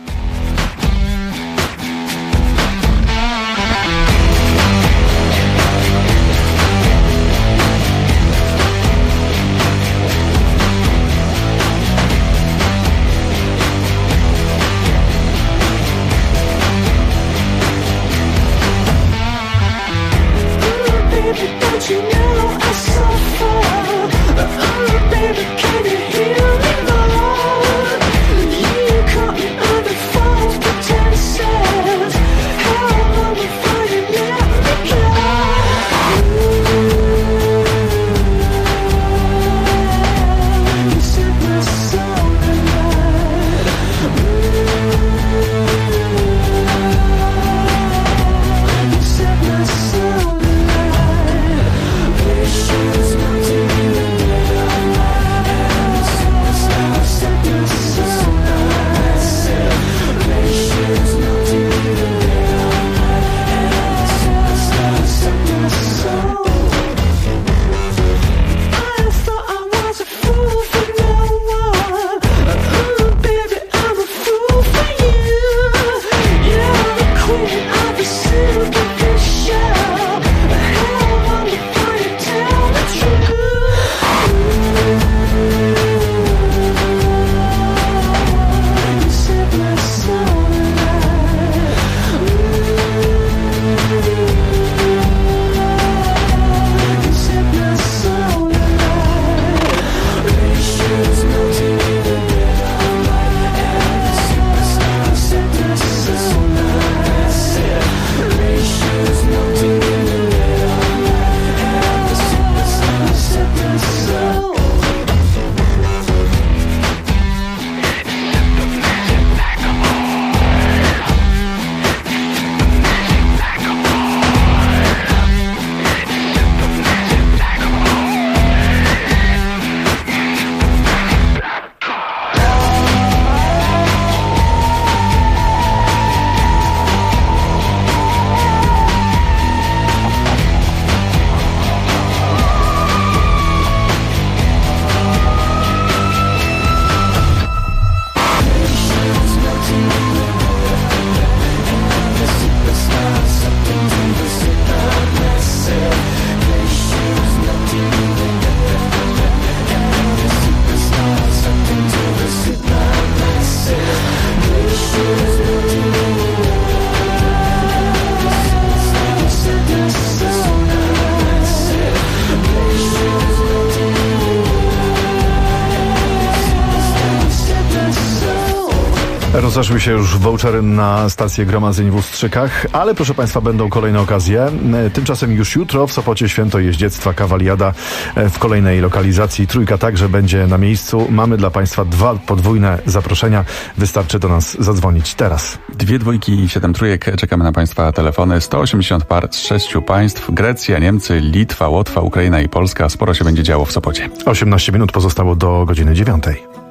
Rozeszły się już vouchery na stację gromadzeń w Ustrzykach, ale proszę Państwa, będą kolejne okazje. Tymczasem już jutro w Sopocie święto jeździectwa, kawaliada w kolejnej lokalizacji. Trójka także będzie na miejscu. Mamy dla Państwa 2 podwójne zaproszenia. Wystarczy do nas zadzwonić teraz. 2 dwójki i 7 trójek. Czekamy na Państwa telefony. 180 par z 6 państw. Grecja, Niemcy, Litwa, Łotwa, Ukraina i Polska. Sporo się będzie działo w Sopocie. 18 minut pozostało do godziny 9.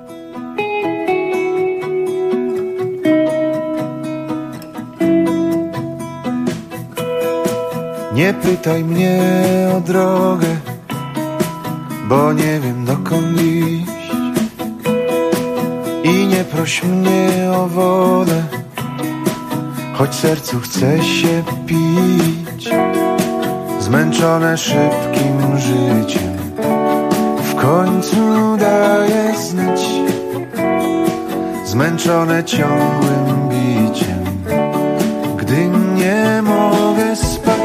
Nie pytaj mnie o drogę, bo nie wiem dokąd iść. I nie proś mnie o wodę, choć sercu chce się pić. Zmęczone szybkim życiem w końcu daje znać. Zmęczone ciągłym biciem, gdy nie mogę spać.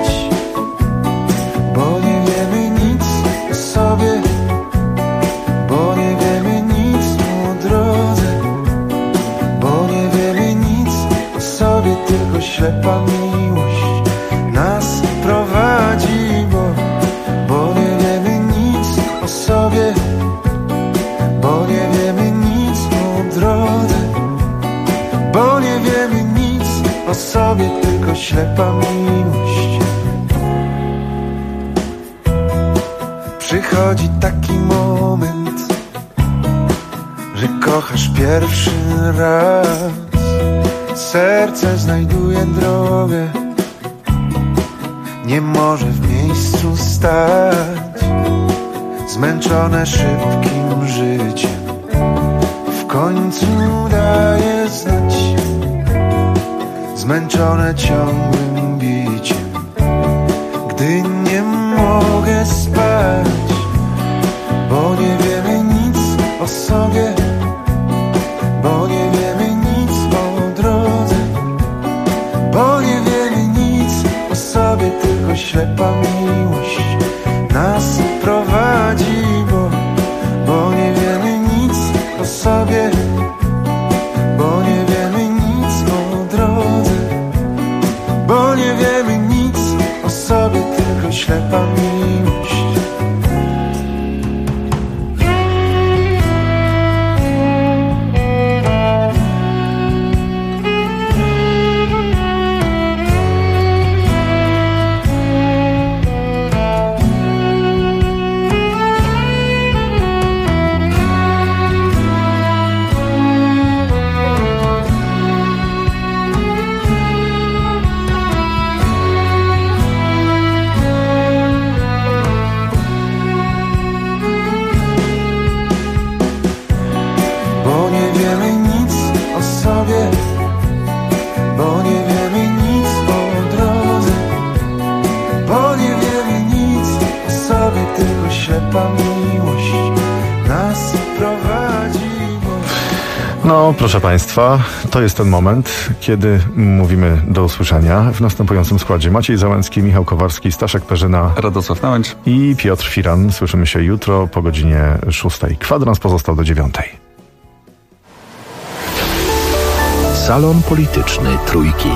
Bo nie wiemy nic o sobie, bo nie wiemy nic o drodze, bo nie wiemy nic o sobie, tylko ślepa miłość nas prowadzi. Bo nie wiemy nic o sobie, bo nie wiemy nic o drodze, bo nie wiemy nic o sobie, tylko ślepa miłość. Przychodzi taki moment, że kochasz pierwszy raz. serce znajduje drogę, nie może w miejscu stać. Zmęczone szybkim życiem w końcu daje znać. Zmęczone ciągłym biciem, gdy nie mogę spać, bo nie wiemy nic o sobie, bo nie wiemy nic o drodze, bo nie wiemy nic o sobie, tylko ślepa miłość nas prowadzi, bo nie wiemy nic o sobie, bo nie wiemy nic o drodze, bo nie wiemy nic o sobie, tylko ślepa miłość. No, proszę Państwa, to jest ten moment, kiedy mówimy do usłyszenia w następującym składzie. Maciej Załęcki, Michał Kowarski, Staszek Perzyna, Radosław Nałęcz i Piotr Firan. Słyszymy się jutro po godzinie 6. Kwadrans pozostał do 9. Salon Polityczny Trójki.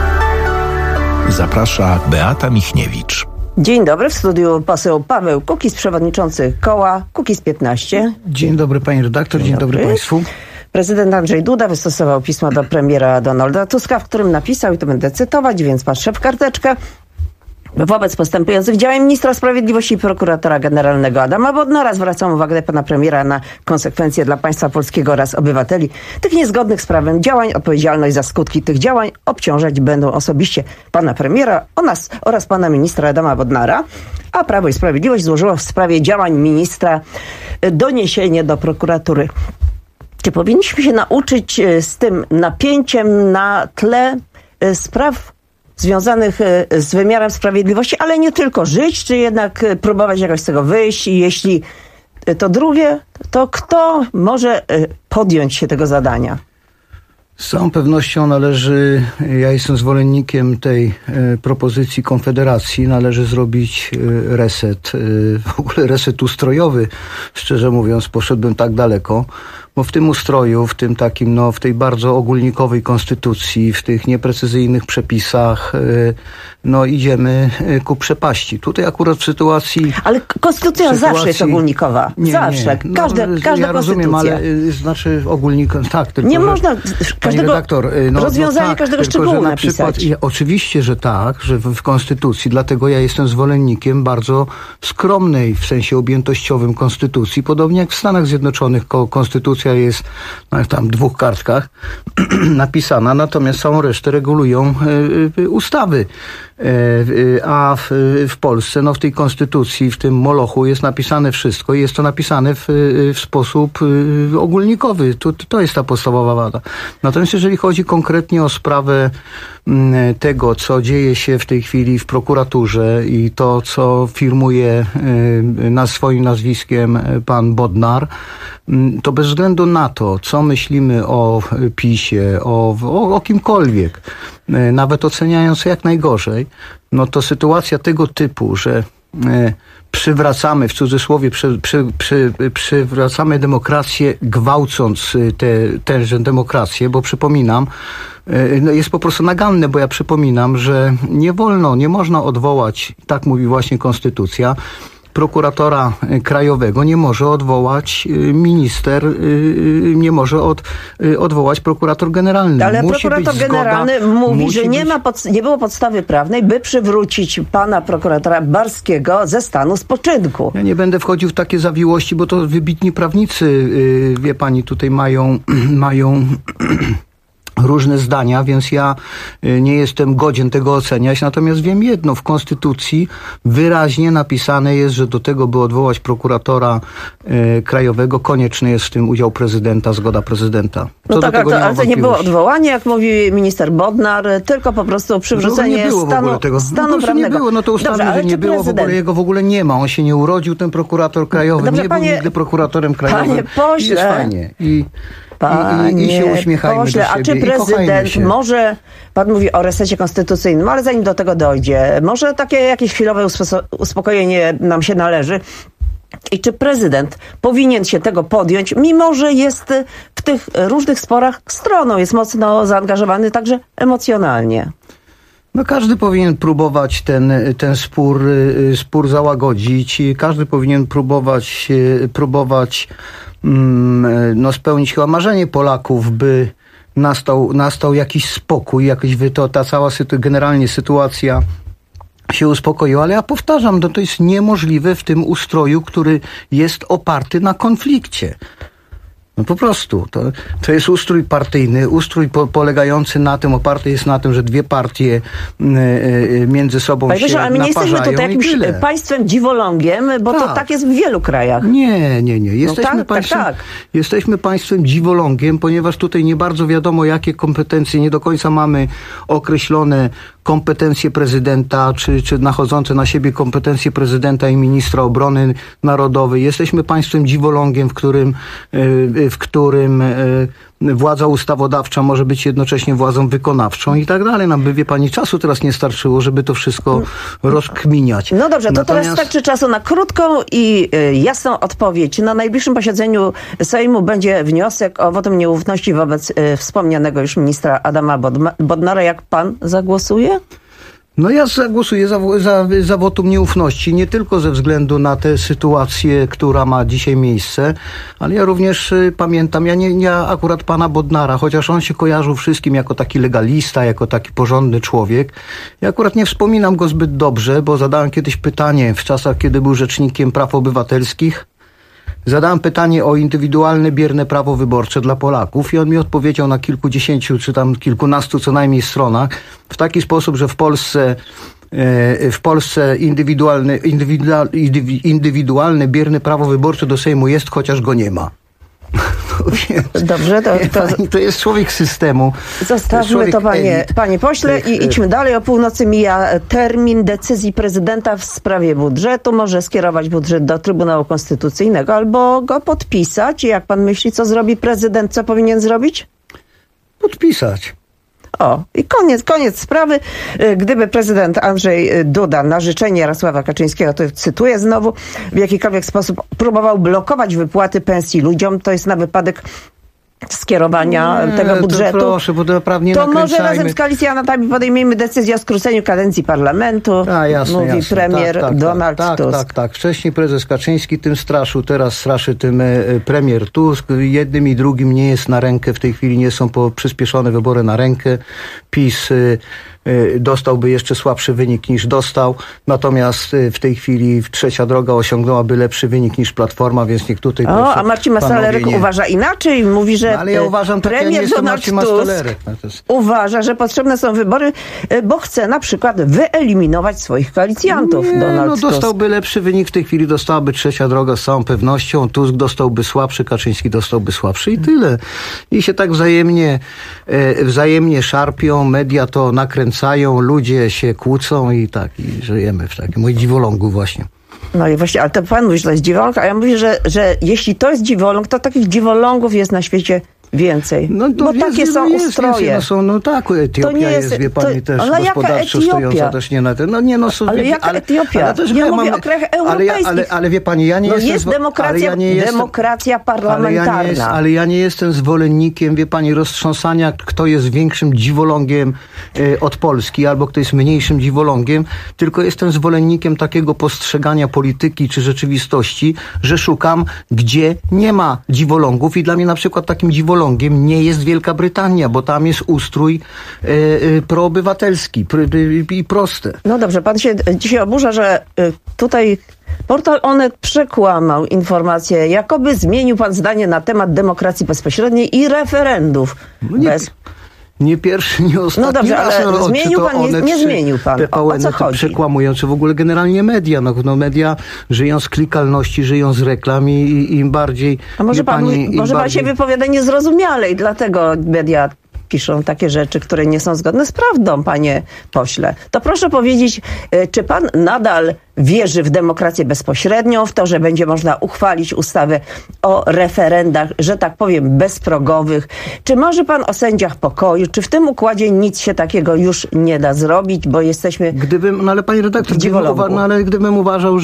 Zaprasza Beata Michniewicz. Dzień dobry, w studiu poseł Paweł Kukiz, przewodniczący koła Kukiz 15. Dzień dobry pani redaktor, dzień dobry państwu. Prezydent Andrzej Duda wystosował pismo do premiera Donalda Tuska, w którym napisał, i to będę cytować, więc patrzę w karteczkę: wobec postępujących działań ministra sprawiedliwości i prokuratora generalnego Adama Bodnara zwracam uwagę pana premiera na konsekwencje dla państwa polskiego oraz obywateli tych niezgodnych z prawem działań. Odpowiedzialność za skutki tych działań obciążać będą osobiście pana premiera oraz pana ministra Adama Bodnara, a Prawo i Sprawiedliwość złożyło w sprawie działań ministra doniesienie do prokuratury. Czy powinniśmy się nauczyć z tym napięciem na tle spraw związanych z wymiarem sprawiedliwości, ale nie tylko, żyć, czy jednak próbować jakoś z tego wyjść? I jeśli to drugie, to kto może podjąć się tego zadania? Z całą pewnością ja jestem zwolennikiem tej propozycji Konfederacji, należy zrobić reset, w ogóle reset ustrojowy, szczerze mówiąc, poszedłbym tak daleko, bo w tym ustroju, w tym takim, w tej bardzo ogólnikowej konstytucji, w tych nieprecyzyjnych przepisach, idziemy ku przepaści. Tutaj akurat w sytuacji... Ale konstytucja zawsze jest ogólnikowa. Zawsze. Każda ja rozumiem, ale znaczy tak, tylko nie można każdego redaktor, rozwiązania tak, każdego tylko, szczegółu na przykład, napisać. Oczywiście, że tak, że w konstytucji, dlatego ja jestem zwolennikiem bardzo skromnej w sensie objętościowym konstytucji, podobnie jak w Stanach Zjednoczonych konstytucja jest na tam 2 kartkach napisana, natomiast całą resztę regulują ustawy. A w Polsce, w tej konstytucji, w tym molochu jest napisane wszystko i jest to napisane w sposób ogólnikowy. To jest ta podstawowa wada. Natomiast jeżeli chodzi konkretnie o sprawę tego, co dzieje się w tej chwili w prokuraturze i to, co firmuje swoim nazwiskiem pan Bodnar, to bez względu na to, co myślimy o PiS-ie, o kimkolwiek, nawet oceniając jak najgorzej, to sytuacja tego typu, że przywracamy, w cudzysłowie, przywracamy demokrację, gwałcąc tęże demokrację, bo przypominam, jest po prostu naganne, bo ja przypominam, że nie można odwołać, tak mówi właśnie konstytucja, prokuratora krajowego nie może odwołać minister, nie może odwołać prokurator generalny. Ale prokurator generalny mówi, że nie było podstawy prawnej, by przywrócić pana prokuratora Barskiego ze stanu spoczynku. Ja nie będę wchodził w takie zawiłości, bo to wybitni prawnicy, wie pani, tutaj mają różne zdania, więc ja nie jestem godzien tego oceniać. Natomiast wiem jedno, w Konstytucji wyraźnie napisane jest, że do tego, by odwołać prokuratora krajowego, konieczny jest w tym udział prezydenta, zgoda prezydenta. No tak, ale to nie było odwołanie, jak mówi minister Bodnar, tylko po prostu przywrócenie stanu prawnego. Nie było, no to ustalmy, że nie było, w ogóle jego w ogóle nie ma. On się nie urodził, ten prokurator krajowy, nie był nigdy prokuratorem krajowym. Panie pośle, jest fajnie. I się uśmiechajmy do siebie. A czy prezydent może, pan mówi o resecie konstytucyjnym, ale zanim do tego dojdzie, może takie jakieś chwilowe uspokojenie nam się należy. I czy prezydent powinien się tego podjąć, mimo że jest w tych różnych sporach stroną, jest mocno zaangażowany także emocjonalnie? No każdy powinien próbować ten spór załagodzić. Każdy powinien próbować spełnić chyba marzenie Polaków, by nastał jakiś spokój, ta cała generalnie sytuacja się uspokoiła, ale ja powtarzam, to jest niemożliwe w tym ustroju, który jest oparty na konflikcie. No po prostu. To jest ustrój partyjny, ustrój polegający na tym, oparty jest na tym, że dwie partie między sobą się naparzają. Ale my nie jesteśmy tutaj jakimś państwem dziwolągiem, bo to tak jest w wielu krajach. Nie. Jesteśmy państwem dziwolągiem, ponieważ tutaj nie bardzo wiadomo, jakie kompetencje, nie do końca mamy określone kompetencje prezydenta, czy nachodzące na siebie kompetencje prezydenta i ministra obrony narodowej. Jesteśmy państwem dziwolągiem, w którym władza ustawodawcza może być jednocześnie władzą wykonawczą i tak dalej. Nam by, wie pani, czasu teraz nie starczyło, żeby to wszystko rozkminiać. No dobrze, to teraz starczy czasu na krótką i jasną odpowiedź. Na najbliższym posiedzeniu Sejmu będzie wniosek o wotum nieufności wobec wspomnianego już ministra Adama Bodnara. Jak pan zagłosuje? No ja zagłosuję za wotum nieufności, nie tylko ze względu na tę sytuację, która ma dzisiaj miejsce, ale ja również pamiętam, ja akurat pana Bodnara, chociaż on się kojarzył wszystkim jako taki legalista, jako taki porządny człowiek, ja akurat nie wspominam go zbyt dobrze, bo zadałem kiedyś pytanie w czasach, kiedy był rzecznikiem praw obywatelskich. Zadałem pytanie o indywidualne, bierne prawo wyborcze dla Polaków i on mi odpowiedział na kilkudziesięciu, czy tam kilkunastu co najmniej stronach w taki sposób, że w Polsce indywidualne, bierne prawo wyborcze do Sejmu jest, chociaż go nie ma. Dobrze, to jest człowiek systemu. Zostawmy to, panie pośle, i idźmy dalej. O północy mija termin decyzji prezydenta w sprawie budżetu. Może skierować budżet do Trybunału Konstytucyjnego albo go podpisać. Jak pan myśli, co zrobi prezydent? Co powinien zrobić? Podpisać. O, i koniec sprawy. Gdyby prezydent Andrzej Duda na życzenie Jarosława Kaczyńskiego, to cytuję znowu, w jakikolwiek sposób próbował blokować wypłaty pensji ludziom, to jest na wypadek skierowania tego budżetu. Proszę, bo naprawdę nie to może razem z koalicjantami podejmiemy decyzję o skróceniu kadencji parlamentu, mówi premier Donald Tusk. Tak. Wcześniej prezes Kaczyński tym straszył, teraz straszy tym premier Tusk. Jednym i drugim nie jest na rękę, w tej chwili nie są przyspieszone wybory na rękę. PiS dostałby jeszcze słabszy wynik niż dostał, natomiast w tej chwili Trzecia Droga osiągnęłaby lepszy wynik niż Platforma, więc niech tutaj a Marcin Mastalerek uważa inaczej, mówi, że ale ja uważam, premier Donald Tusk uważa, że potrzebne są wybory, bo chce na przykład wyeliminować swoich koalicjantów. Donald Tusk dostałby lepszy wynik, w tej chwili dostałaby Trzecia Droga z całą pewnością, Tusk dostałby słabszy, Kaczyński dostałby słabszy i tyle. I się tak wzajemnie szarpią, media to nakręcają, ludzie się kłócą i żyjemy w takim dziwolągu właśnie. No i właśnie, ale to pan mówi, że to jest dziwoląg, a ja mówię, że jeśli to jest dziwoląg, to takich dziwolągów jest na świecie więcej. Bo takie są ustroje. Etiopia jest, wie pani, też gospodarczo stojąca też nie na tym. Ale jaka Etiopia? Ja mówię o krajach europejskich. Ale wie pani, ja nie jestem... Jest demokracja parlamentarna. Ale ja nie jestem zwolennikiem, wie pani, roztrząsania, kto jest większym dziwolągiem od Polski, albo kto jest mniejszym dziwolągiem, tylko jestem zwolennikiem takiego postrzegania polityki czy rzeczywistości, że szukam, gdzie nie ma dziwolągów i dla mnie na przykład takim dziwolągiem nie jest Wielka Brytania, bo tam jest ustrój proobywatelski i proste. No dobrze, pan się dzisiaj oburza, że tutaj portal Onet przekłamał informację, jakoby zmienił pan zdanie na temat demokracji bezpośredniej i referendów. Nie pierwszy, nie ostatni. No dobrze, raz, ale no, zmienił pan, nie zmienił pan. O co chodzi? Przekłamujące w ogóle generalnie media. No media żyją z klikalności, żyją z reklam i im bardziej... A może pan się wypowiada niezrozumiale i dlatego media piszą takie rzeczy, które nie są zgodne z prawdą, panie pośle. To proszę powiedzieć, czy pan nadal wierzy w demokrację bezpośrednią, w to, że będzie można uchwalić ustawę o referendach, że tak powiem, bezprogowych? Czy marzy pan o sędziach pokoju? Czy w tym układzie nic się takiego już nie da zrobić, bo jesteśmy ale panie redaktor, gdybym uważał,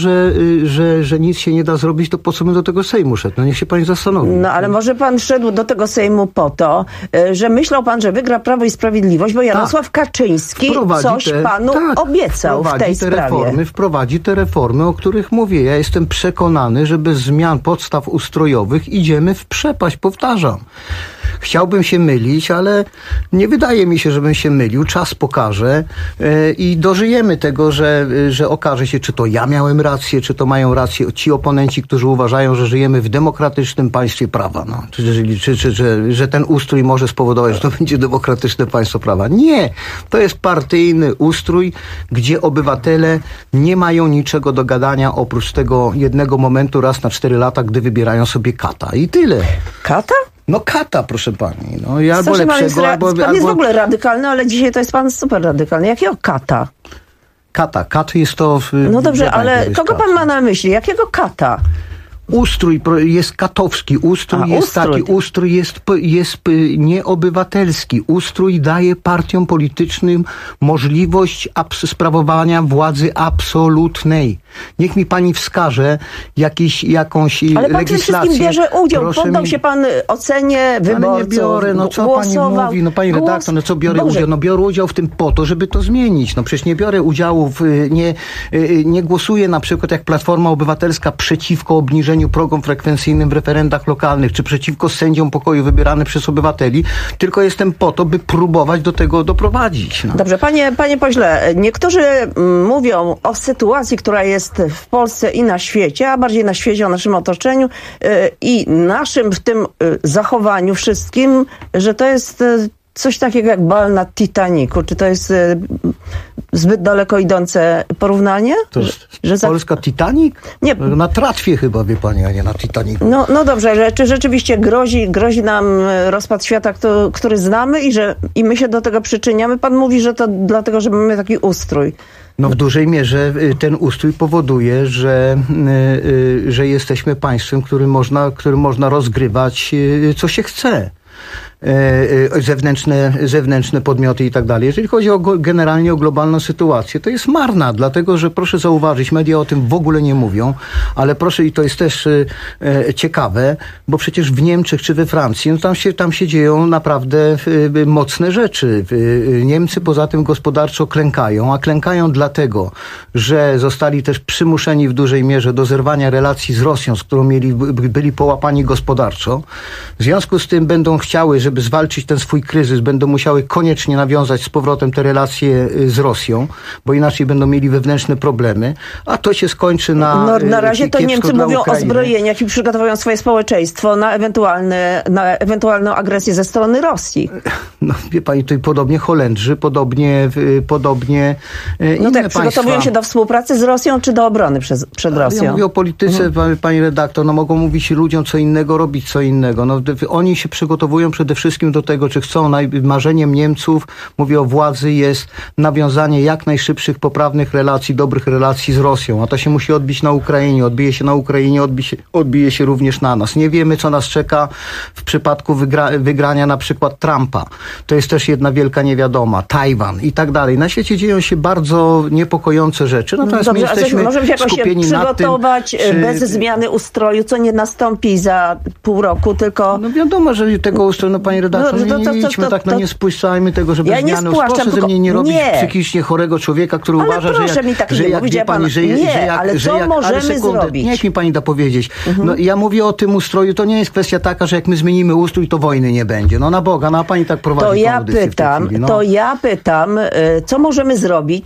że nic się nie da zrobić, to po co bym do tego Sejmu szedł? No niech się pani zastanowi. No ale może pan szedł do tego Sejmu po to, że myślał pan, że wygra Prawo i Sprawiedliwość, bo Jarosław Kaczyński coś panu obiecał w tej sprawie. Wprowadzi te reformy, o których mówię. Ja jestem przekonany, że bez zmian podstaw ustrojowych idziemy w przepaść, powtarzam. Chciałbym się mylić, ale nie wydaje mi się, żebym się mylił. Czas pokaże i dożyjemy tego, że okaże się, czy to ja miałem rację, czy to mają rację ci oponenci, którzy uważają, że żyjemy w demokratycznym państwie prawa. No. Że ten ustrój może spowodować, że to będzie demokratyczne państwo prawa. Nie! To jest partyjny ustrój, gdzie obywatele nie mają niczego do gadania oprócz tego jednego momentu raz na 4 lata, gdy wybierają sobie kata. I tyle. Kata? No kata, proszę pani. No, Pan jest w ogóle radykalny, ale dzisiaj to jest pan super radykalny. Jakiego kata? Kat jest to... No dobrze, ale kogo pan ma na myśli? Jakiego kata? Ustrój jest katowski, ustrój jest nieobywatelski. Ustrój daje partiom politycznym możliwość sprawowania władzy absolutnej. Niech mi pani wskaże jakąś legislację. Ale pan w tym wszystkim bierze udział. Poddał się pan ocenie wyborców. Ale nie biorę, no co pani mówi? No pani redaktor, no co biorę udział? No biorę udział w tym po to, żeby to zmienić. No przecież nie biorę udziału nie głosuję na przykład jak Platforma Obywatelska przeciwko obniżeniu progom frekwencyjnym w referendach lokalnych, czy przeciwko sędziom pokoju wybieranym przez obywateli, tylko jestem po to, by próbować do tego doprowadzić. No. Dobrze, panie pośle, niektórzy mówią o sytuacji, która jest w Polsce i na świecie, a bardziej na świecie, o naszym otoczeniu i naszym w tym zachowaniu wszystkim, że to jest coś takiego jak bal na Titanicu. Czy to jest zbyt daleko idące porównanie? To jest Polska Titanic? Nie. Na tratwie chyba, wie pani, a nie na Titanicu. No dobrze, czy rzeczywiście grozi nam rozpad świata, który znamy i my się do tego przyczyniamy? Pan mówi, że to dlatego, że mamy taki ustrój. No w dużej mierze ten ustrój powoduje, że jesteśmy państwem, którym można rozgrywać co się chce. Zewnętrzne podmioty i tak dalej. Jeżeli chodzi generalnie o globalną sytuację, to jest marna, dlatego że proszę zauważyć, media o tym w ogóle nie mówią, ale proszę, i to jest też ciekawe, bo przecież w Niemczech czy we Francji, no tam się dzieją naprawdę mocne rzeczy. Niemcy poza tym gospodarczo klękają, a klękają dlatego, że zostali też przymuszeni w dużej mierze do zerwania relacji z Rosją, z którą byli połapani gospodarczo. W związku z tym będą chciały, żeby zwalczyć ten swój kryzys, będą musiały koniecznie nawiązać z powrotem te relacje z Rosją, bo inaczej będą mieli wewnętrzne problemy, a to się skończy na na razie to Niemcy mówią o zbrojeniach i przygotowują swoje społeczeństwo na ewentualną agresję ze strony Rosji. No wie pani, to podobnie Holendrzy, podobnie no tak, przygotowują się do współpracy z Rosją, czy do obrony przed Rosją? Ja mówię o polityce, pani redaktor, no mogą mówić ludziom co innego, robić co innego. No, oni się przygotowują przede wszystkim do tego, czy chcą. Marzeniem Niemców, mówię o władzy, jest nawiązanie jak najszybszych, poprawnych relacji, dobrych relacji z Rosją. A to się musi odbić na Ukrainie. Odbije się na Ukrainie, odbije się również na nas. Nie wiemy, co nas czeka w przypadku wygrania na przykład Trumpa. To jest też jedna wielka niewiadoma. Tajwan i tak dalej. Na świecie dzieją się bardzo niepokojące rzeczy. Natomiast dobrze, my jesteśmy możemy się jakoś skupieni przygotować na tym, bez zmiany ustroju, co nie nastąpi za pół roku, tylko... No wiadomo, że tego ustroju, no pani redaktor, nie idźmy tak, no nie spuszczajmy tego, żeby zmiany ustroju. Proszę ze mnie nie robić psychicznie chorego człowieka, który uważa, że jak wie pani, co możemy zrobić? Niech mi pani da powiedzieć. No ja mówię o tym ustroju, to nie jest kwestia taka, że jak my zmienimy ustrój, to wojny nie będzie. No na Boga, no a pani tak prowadzi To ja pytam, co możemy zrobić w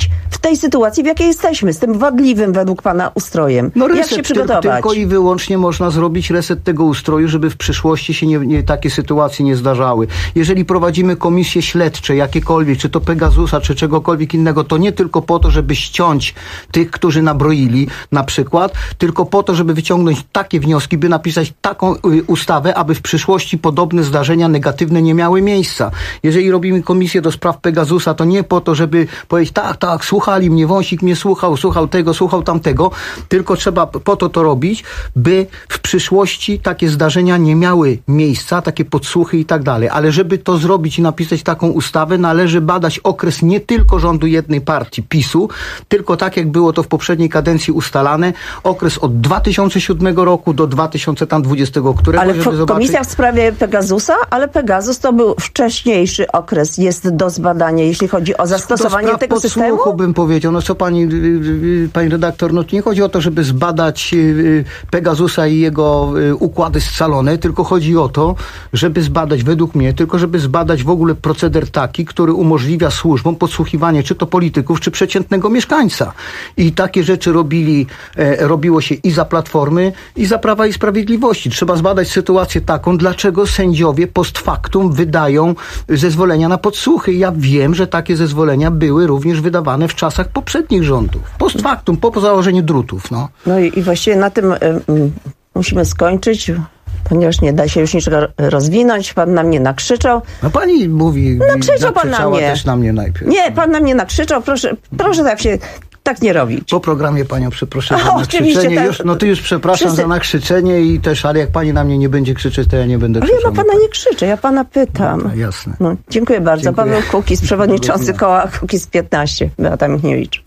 tej sytuacji, w jakiej jesteśmy, z tym wadliwym według pana ustrojem? Jak się przygotować? Tylko i wyłącznie można zrobić reset tego ustroju, żeby w przyszłości się takie sytuacje nie zdarzały. Jeżeli prowadzimy komisje śledcze, jakiekolwiek, czy to Pegasusa, czy czegokolwiek innego, to nie tylko po to, żeby ściąć tych, którzy nabroili na przykład, tylko po to, żeby wyciągnąć takie wnioski, by napisać taką ustawę, aby w przyszłości podobne zdarzenia negatywne nie miały miejsca. Jeżeli robimy komisję do spraw Pegasusa, to nie po to, żeby powiedzieć, tak, słuchali mnie, Wąsik mnie słuchał tego, słuchał tamtego, tylko trzeba po to robić, by w przyszłości takie zdarzenia nie miały miejsca, takie podsłuchy i tak dalej. Ale żeby to zrobić i napisać taką ustawę, należy badać okres nie tylko rządu jednej partii, PiS-u, tylko tak jak było to w poprzedniej kadencji ustalane, okres od 2007 roku do 2020 którego, ale żeby zobaczyć... komisja w sprawie Pegasusa, ale Pegasus to był wcześniejszy okres, jest do zbadania, jeśli chodzi o zastosowanie tego systemu? Bym powiedział, no co pani redaktor, no nie chodzi o to, żeby zbadać Pegasusa i jego układy scalone, tylko chodzi o to, żeby zbadać, według mnie, żeby zbadać w ogóle proceder taki, który umożliwia służbom podsłuchiwanie czy to polityków, czy przeciętnego mieszkańca. I takie rzeczy robiło się i za Platformy, i za Prawa i Sprawiedliwości. Trzeba zbadać sytuację taką, dlaczego sędziowie post factum wydają zezwolenia na podsłuchy. Ja wiem, że takie zezwolenia były również wydawane w czasach poprzednich rządów. Post factum, po założeniu drutów. No i właściwie na tym musimy skończyć, ponieważ nie da się już niczego rozwinąć. Pan na mnie nakrzyczał. No pani mówi... Nakrzyczał pan na mnie. Też na mnie najpierw. Nie, pan na mnie nakrzyczał. Proszę tak nie robić. Po programie panią przeproszę za nakrzyczenie. Tak. Już przepraszam za nakrzyczenie i też, ale jak pani na mnie nie będzie krzyczeć, to ja nie będę krzyczał. Ale ja pana nie krzyczę, ja pana pytam. Dobra, jasne. Dziękuję bardzo. Dziękuję. Paweł Kukiz, przewodniczący koła Kukiz 15. Beata Michniewicz.